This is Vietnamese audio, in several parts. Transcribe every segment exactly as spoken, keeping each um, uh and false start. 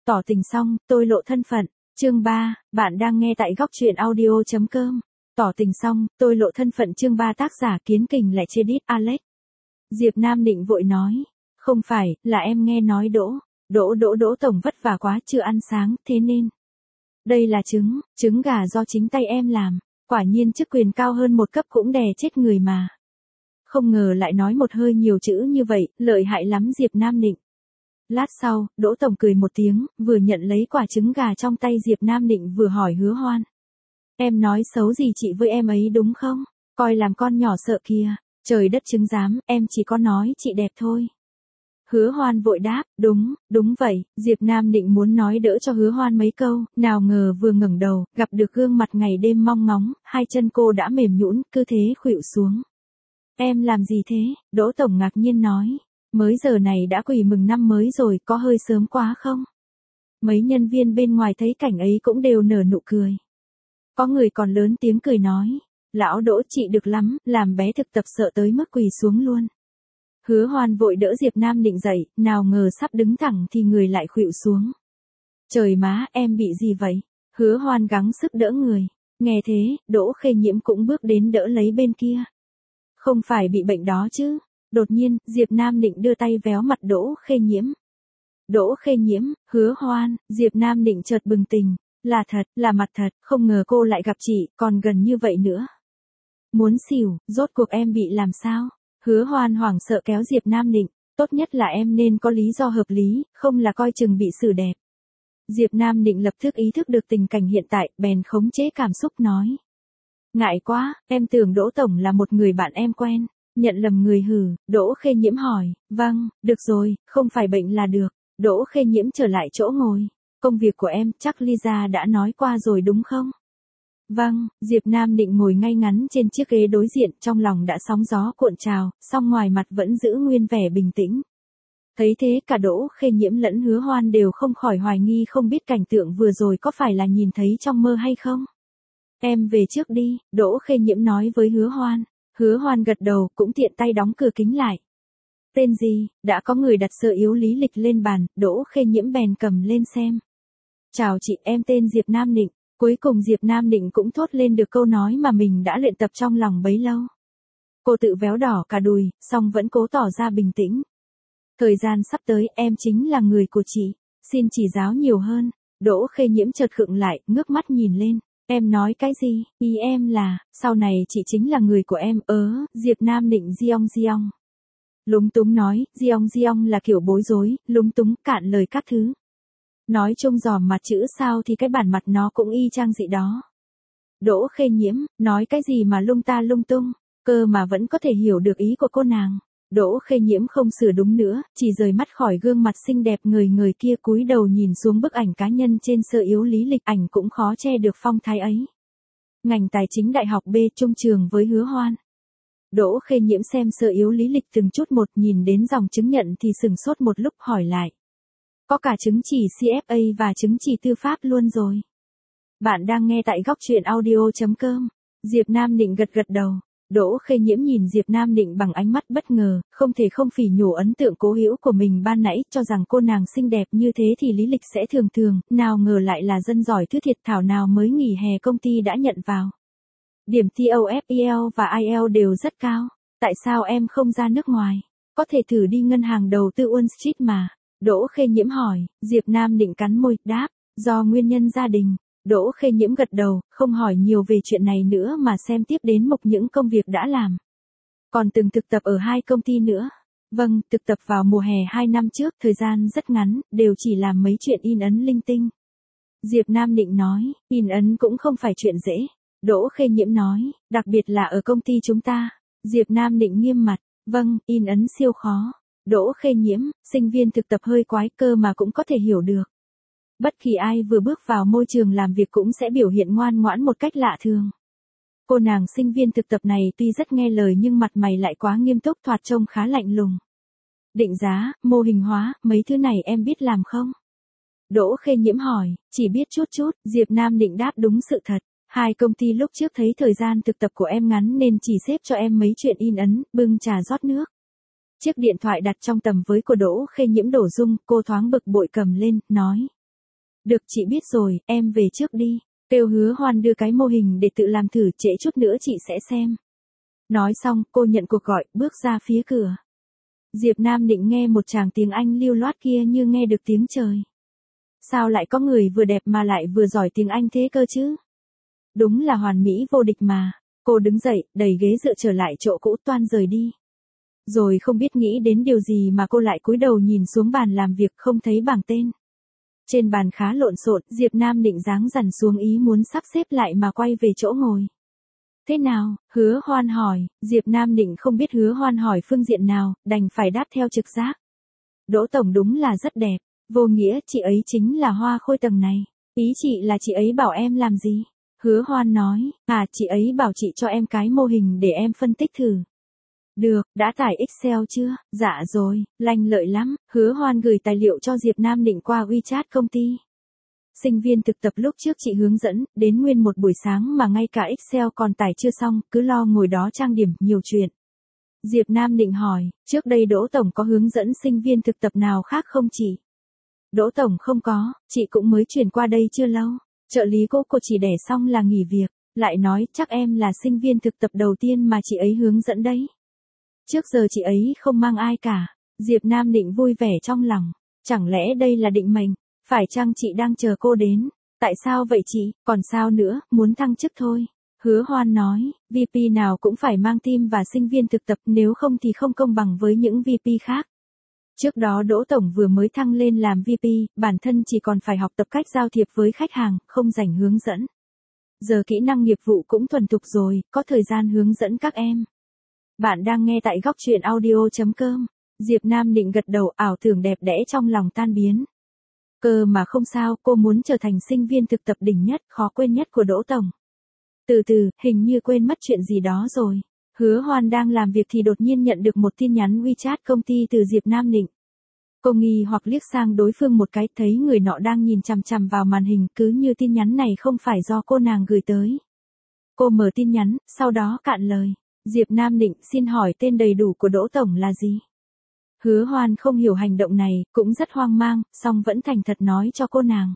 Tỏ tình xong, tôi lộ thân phận. Chương ba, bạn đang nghe tại góc truyện audio chấm com. Tỏ tình xong, tôi lộ thân phận. Chương ba, tác giả Kiến Kình lại chê đít Alex. Diệp Nam Định vội nói, không phải, là em nghe nói Đỗ, Đỗ Đỗ Đỗ tổng vất vả quá chưa ăn sáng, thế nên. Đây là trứng, trứng gà do chính tay em làm, quả nhiên chức quyền cao hơn một cấp cũng đè chết người mà. Không ngờ lại nói một hơi nhiều chữ như vậy, lợi hại lắm Diệp Nam Định. Lát sau, Đỗ tổng cười một tiếng, vừa nhận lấy quả trứng gà trong tay Diệp Nam Định vừa hỏi Hứa Hoan. Em nói xấu gì chị với em ấy đúng không? Coi làm con nhỏ sợ kìa, trời đất chứng giám, em chỉ có nói chị đẹp thôi. Hứa Hoan vội đáp, đúng, đúng vậy. Diệp Nam Định muốn nói đỡ cho Hứa Hoan mấy câu, nào ngờ vừa ngẩng đầu, gặp được gương mặt ngày đêm mong ngóng, hai chân cô đã mềm nhũn, cứ thế khuỵu xuống. Em làm gì thế? Đỗ tổng ngạc nhiên nói. Mới giờ này đã quỳ mừng năm mới rồi, có hơi sớm quá không? Mấy nhân viên bên ngoài thấy cảnh ấy cũng đều nở nụ cười. Có người còn lớn tiếng cười nói, lão Đỗ chị được lắm, làm bé thực tập sợ tới mức quỳ xuống luôn. Hứa Hoan vội đỡ Diệp Nam Định dậy, nào ngờ sắp đứng thẳng thì người lại khuỵu xuống. Trời má, em bị gì vậy? Hứa Hoan gắng sức đỡ người. Nghe thế, Đỗ Khê Nhiễm cũng bước đến đỡ lấy bên kia. Không phải bị bệnh đó chứ? Đột nhiên, Diệp Nam Định đưa tay véo mặt Đỗ Khê Nhiễm. Đỗ Khê Nhiễm, Hứa Hoan, Diệp Nam Định chợt bừng tỉnh. Là thật, là mặt thật, không ngờ cô lại gặp chị, còn gần như vậy nữa. Muốn xỉu, rốt cuộc em bị làm sao? Hứa Hoan hoảng sợ kéo Diệp Nam Định, tốt nhất là em nên có lý do hợp lý, không là coi chừng bị xử đẹp. Diệp Nam Định lập tức ý thức được tình cảnh hiện tại, bèn khống chế cảm xúc nói. Ngại quá, em tưởng Đỗ tổng là một người bạn em quen, nhận lầm người hử. Đỗ Khê Nhiễm hỏi, vâng, được rồi, không phải bệnh là được. Đỗ Khê Nhiễm trở lại chỗ ngồi. Công việc của em, chắc Lisa đã nói qua rồi đúng không? Vâng, Diệp Nam Định ngồi ngay ngắn trên chiếc ghế đối diện, trong lòng đã sóng gió cuộn trào, song ngoài mặt vẫn giữ nguyên vẻ bình tĩnh. Thấy thế cả Đỗ Khê Nhiễm lẫn Hứa Hoan đều không khỏi hoài nghi không biết cảnh tượng vừa rồi có phải là nhìn thấy trong mơ hay không. Em về trước đi, Đỗ Khê Nhiễm nói với Hứa Hoan. Hứa Hoan gật đầu, cũng tiện tay đóng cửa kính lại. Tên gì? Đã có người đặt sơ yếu lý lịch lên bàn, Đỗ Khê Nhiễm bèn cầm lên xem. Chào chị, em tên Diệp Nam Định. Cuối cùng Diệp Nam Định cũng thốt lên được câu nói mà mình đã luyện tập trong lòng bấy lâu. Cô tự véo đỏ cả đùi, song vẫn cố tỏ ra bình tĩnh. Thời gian sắp tới, em chính là người của chị. Xin chỉ giáo nhiều hơn. Đỗ Khê Nhiễm chợt khựng lại, ngước mắt nhìn lên. Em nói cái gì? Ý em là, sau này chị chính là người của em. Ớ, Diệp Nam Định giong giong. Lúng túng nói, giong giong là kiểu bối rối, lúng túng, cạn lời các thứ. Nói chung dòm mặt chữ sao thì cái bản mặt nó cũng y chang dị đó. Đỗ Khê Nhiễm, nói cái gì mà lung ta lung tung, cơ mà vẫn có thể hiểu được ý của cô nàng. Đỗ Khê Nhiễm không sửa đúng nữa, chỉ rời mắt khỏi gương mặt xinh đẹp người người kia, cúi đầu nhìn xuống bức ảnh cá nhân trên sơ yếu lý lịch, ảnh cũng khó che được phong thái ấy. Ngành tài chính đại học B, chung trường với Hứa Hoan. Đỗ Khê Nhiễm xem sơ yếu lý lịch từng chút một, nhìn đến dòng chứng nhận thì sừng sốt một lúc, hỏi lại. Có cả chứng chỉ xê ép a và chứng chỉ tư pháp luôn rồi. Bạn đang nghe tại góc truyện audio chấm com. Diệp Nam Định gật gật đầu. Đỗ Khê Nhiễm nhìn Diệp Nam Định bằng ánh mắt bất ngờ, không thể không phỉ nhổ ấn tượng cố hữu của mình ban nãy, cho rằng cô nàng xinh đẹp như thế thì lý lịch sẽ thường thường, nào ngờ lại là dân giỏi thứ thiệt thảo nào mới nghỉ hè công ty đã nhận vào. Điểm tê ô ép e lờ và ai eo đều rất cao. Tại sao em không ra nước ngoài? Có thể thử đi ngân hàng đầu tư Wall Street mà. Đỗ Khê Nhiễm hỏi. Diệp Nam Định cắn môi, đáp, do nguyên nhân gia đình. Đỗ Khê Nhiễm gật đầu, không hỏi nhiều về chuyện này nữa mà xem tiếp đến mục những công việc đã làm. Còn từng thực tập ở hai công ty nữa. Vâng, thực tập vào mùa hè hai năm trước, thời gian rất ngắn, đều chỉ làm mấy chuyện in ấn linh tinh. Diệp Nam Định nói, in ấn cũng không phải chuyện dễ. Đỗ Khê Nhiễm nói, đặc biệt là ở công ty chúng ta. Diệp Nam Định nghiêm mặt, vâng, in ấn siêu khó. Đỗ Khê Nhiễm, sinh viên thực tập hơi quái, cơ mà cũng có thể hiểu được. Bất kỳ ai vừa bước vào môi trường làm việc cũng sẽ biểu hiện ngoan ngoãn một cách lạ thường. Cô nàng sinh viên thực tập này tuy rất nghe lời nhưng mặt mày lại quá nghiêm túc, thoạt trông khá lạnh lùng. Định giá, mô hình hóa, mấy thứ này em biết làm không? Đỗ Khê Nhiễm hỏi, chỉ biết chút chút. Diệp Nam Định đáp đúng sự thật. Hai công ty lúc trước thấy thời gian thực tập của em ngắn nên chỉ xếp cho em mấy chuyện in ấn, bưng trà rót nước. Chiếc điện thoại đặt trong tầm với của Đỗ Khê Nhiễm đổ rung, cô thoáng bực bội cầm lên, nói. Được chị biết rồi, em về trước đi. Kêu Hứa Hoan đưa cái mô hình để tự làm thử, trễ chút nữa chị sẽ xem. Nói xong, cô nhận cuộc gọi, bước ra phía cửa. Diệp Nam Định nghe một tràng tiếng Anh lưu loát kia như nghe được tiếng trời. Sao lại có người vừa đẹp mà lại vừa giỏi tiếng Anh thế cơ chứ? Đúng là hoàn mỹ vô địch mà. Cô đứng dậy, đẩy ghế dựa trở lại chỗ cũ, toan rời đi. Rồi không biết nghĩ đến điều gì mà cô lại cúi đầu nhìn xuống bàn làm việc, không thấy bảng tên. Trên bàn khá lộn xộn, Diệp Nam Định dáng dằn xuống ý muốn sắp xếp lại mà quay về chỗ ngồi. Thế nào? Hứa Hoan hỏi. Diệp Nam Định không biết Hứa Hoan hỏi phương diện nào, đành phải đáp theo trực giác. Đỗ tổng đúng là rất đẹp. Vô nghĩa, chị ấy chính là hoa khôi tầng này. Ý chị là chị ấy bảo em làm gì? Hứa Hoan nói, à chị ấy bảo chị cho em cái mô hình để em phân tích thử. Được, đã tải Excel chưa? Dạ rồi, lanh lợi lắm. Hứa Hoan gửi tài liệu cho Diệp Nam Định qua WeChat công ty. Sinh viên thực tập lúc trước chị hướng dẫn, đến nguyên một buổi sáng mà ngay cả Excel còn tải chưa xong, cứ lo ngồi đó trang điểm, nhiều chuyện. Diệp Nam Định hỏi, trước đây Đỗ Tổng có hướng dẫn sinh viên thực tập nào khác không chị? Đỗ Tổng không có, chị cũng mới chuyển qua đây chưa lâu. Trợ lý cô cô chỉ đẻ xong là nghỉ việc, lại nói chắc em là sinh viên thực tập đầu tiên mà chị ấy hướng dẫn đấy. Trước giờ chị ấy không mang ai cả. Diệp Nam Định vui vẻ trong lòng. Chẳng lẽ đây là định mệnh? Phải chăng chị đang chờ cô đến? Tại sao vậy chị? Còn sao nữa, muốn thăng chức thôi. Hứa Hoan nói, vê pê nào cũng phải mang team và sinh viên thực tập, nếu không thì không công bằng với những vê pê khác. Trước đó Đỗ Tổng vừa mới thăng lên làm vê pê, bản thân chỉ còn phải học tập cách giao thiệp với khách hàng, không rảnh hướng dẫn. Giờ kỹ năng nghiệp vụ cũng thuần thục rồi, có thời gian hướng dẫn các em. Bạn đang nghe tại góc truyện audio chấm com. Diệp Nam Định gật đầu, ảo tưởng đẹp đẽ trong lòng tan biến. Cơ mà không sao, cô muốn trở thành sinh viên thực tập đỉnh nhất, khó quên nhất của Đỗ Tổng. Từ từ, hình như quên mất chuyện gì đó rồi. Hứa Hoan đang làm việc thì đột nhiên nhận được một tin nhắn WeChat công ty từ Diệp Nam Định. Cô nghi hoặc liếc sang đối phương một cái, thấy người nọ đang nhìn chằm chằm vào màn hình, cứ như tin nhắn này không phải do cô nàng gửi tới. Cô mở tin nhắn, sau đó cạn lời. Diệp Nam Định, xin hỏi tên đầy đủ của Đỗ Tổng là gì? Hứa Hoan không hiểu hành động này, cũng rất hoang mang, song vẫn thành thật nói cho cô nàng.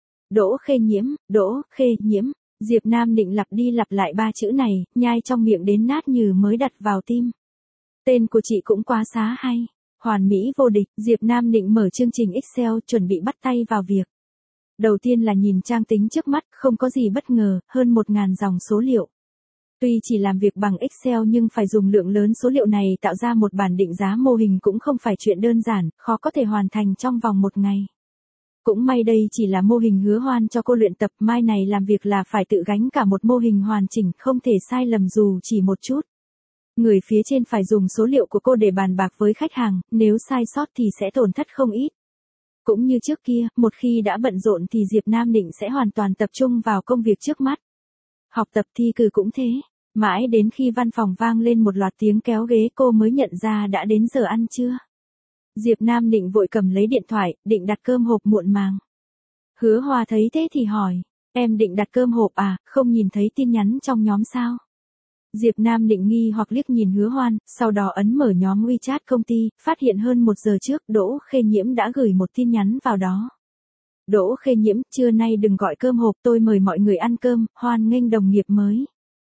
Đỗ Khê Nhiễm, Đỗ Khê Nhiễm. Diệp Nam Định lặp đi lặp lại ba chữ này, nhai trong miệng đến nát như mới đặt vào tim. Tên của chị cũng quá xá hay. Hoàn mỹ vô địch. Diệp Nam Định mở chương trình Excel, chuẩn bị bắt tay vào việc. Đầu tiên là nhìn trang tính trước mắt, không có gì bất ngờ, hơn một ngàn dòng số liệu. Tuy chỉ làm việc bằng Excel nhưng phải dùng lượng lớn số liệu này tạo ra một bản định giá mô hình cũng không phải chuyện đơn giản, khó có thể hoàn thành trong vòng một ngày. Cũng may đây chỉ là mô hình Hứa Hoan cho cô luyện tập, mai này làm việc là phải tự gánh cả một mô hình hoàn chỉnh, không thể sai lầm dù chỉ một chút. Người phía trên phải dùng số liệu của cô để bàn bạc với khách hàng, nếu sai sót thì sẽ tổn thất không ít. Cũng như trước kia, một khi đã bận rộn thì Diệp Nam Định sẽ hoàn toàn tập trung vào công việc trước mắt. Học tập thi cử cũng thế. Mãi đến khi văn phòng vang lên một loạt tiếng kéo ghế cô mới nhận ra đã đến giờ ăn trưa. Diệp Nam Định vội cầm lấy điện thoại, định đặt cơm hộp muộn màng. Hứa Hoa thấy thế thì hỏi, em định đặt cơm hộp à, không nhìn thấy tin nhắn trong nhóm sao? Diệp Nam Định nghi hoặc liếc nhìn Hứa Hoan, sau đó ấn mở nhóm WeChat công ty, phát hiện hơn một giờ trước Đỗ Khê Nhiễm đã gửi một tin nhắn vào đó. Đỗ Khê Nhiễm, trưa nay đừng gọi cơm hộp, tôi mời mọi người ăn cơm, hoan nghênh đồng nghiệp mới.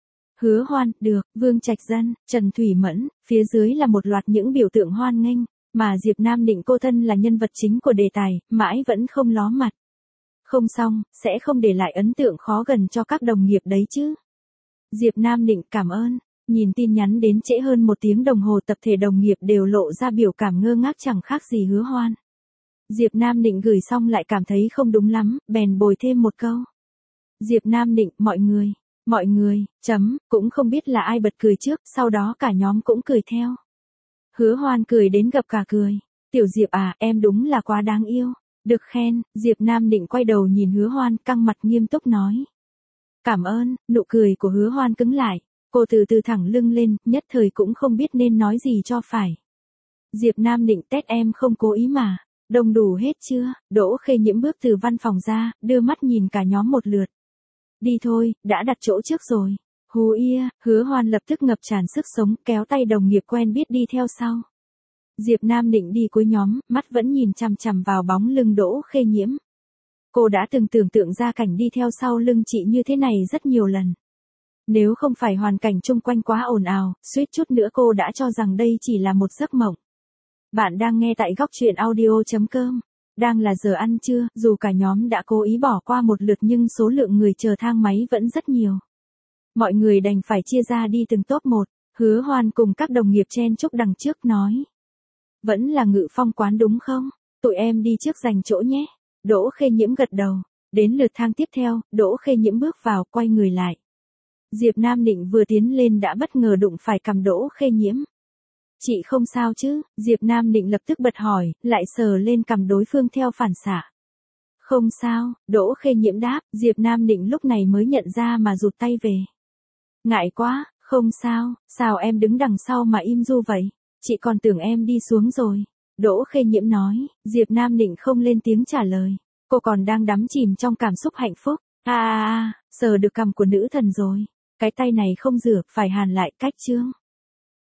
Hứa Hoan, được, Vương Trạch Dân, Trần Thủy Mẫn, phía dưới là một loạt những biểu tượng hoan nghênh, mà Diệp Nam Định cô thân là nhân vật chính của đề tài, mãi vẫn không ló mặt. Không xong, sẽ không để lại ấn tượng khó gần cho các đồng nghiệp đấy chứ. Diệp Nam Định, cảm ơn. Nhìn tin nhắn đến trễ hơn một tiếng đồng hồ, tập thể đồng nghiệp đều lộ ra biểu cảm ngơ ngác chẳng khác gì Hứa Hoan. Diệp Nam Định gửi xong lại cảm thấy không đúng lắm, bèn bồi thêm một câu. Diệp Nam Định, mọi người, mọi người, chấm, cũng không biết là ai bật cười trước, sau đó cả nhóm cũng cười theo. Hứa Hoan cười đến gập cả cười. Tiểu Diệp à, em đúng là quá đáng yêu. Được khen. Diệp Nam Định quay đầu nhìn Hứa Hoan, căng mặt nghiêm túc nói. Cảm ơn. Nụ cười của Hứa Hoan cứng lại. Cô từ từ thẳng lưng lên, nhất thời cũng không biết nên nói gì cho phải. Diệp Nam Định, tét em không cố ý mà. Đông đủ hết chưa? Đỗ Khê Nhiễm bước từ văn phòng ra, đưa mắt nhìn cả nhóm một lượt. Đi thôi, đã đặt chỗ trước rồi. Hú ia, Hứa Hoan lập tức ngập tràn sức sống, kéo tay đồng nghiệp quen biết đi theo sau. Diệp Nam Định đi cuối nhóm, mắt vẫn nhìn chằm chằm vào bóng lưng Đỗ Khê Nhiễm. Cô đã từng tưởng tượng ra cảnh đi theo sau lưng chị như thế này rất nhiều lần. Nếu không phải hoàn cảnh chung quanh quá ồn ào, suýt chút nữa cô đã cho rằng đây chỉ là một giấc mộng. Bạn đang nghe tại góc truyện audio.com. Đang là giờ ăn trưa, dù cả nhóm đã cố ý bỏ qua một lượt nhưng số lượng người chờ thang máy vẫn rất nhiều. Mọi người đành phải chia ra đi từng top một. Hứa Hoan cùng các đồng nghiệp chen chúc đằng trước nói. Vẫn là Ngự Phong quán đúng không? Tụi em đi trước giành chỗ nhé. Đỗ Khê Nhiễm gật đầu. Đến lượt thang tiếp theo, Đỗ Khê Nhiễm bước vào, quay người lại. Diệp Nam Định vừa tiến lên đã bất ngờ đụng phải cằm Đỗ Khê Nhiễm. Chị không sao chứ? Diệp Nam Định lập tức bật hỏi, lại sờ lên cằm đối phương theo phản xạ. Không sao, Đỗ Khê Nhiễm đáp, Diệp Nam Định lúc này mới nhận ra mà rụt tay về. Ngại quá, không sao, sao em đứng đằng sau mà im ru vậy? Chị còn tưởng em đi xuống rồi. Đỗ Khê Nhiễm nói, Diệp Nam Định không lên tiếng trả lời. Cô còn đang đắm chìm trong cảm xúc hạnh phúc. À à à, sờ được cằm của nữ thần rồi. Cái tay này không rửa, phải hàn lại cách chương.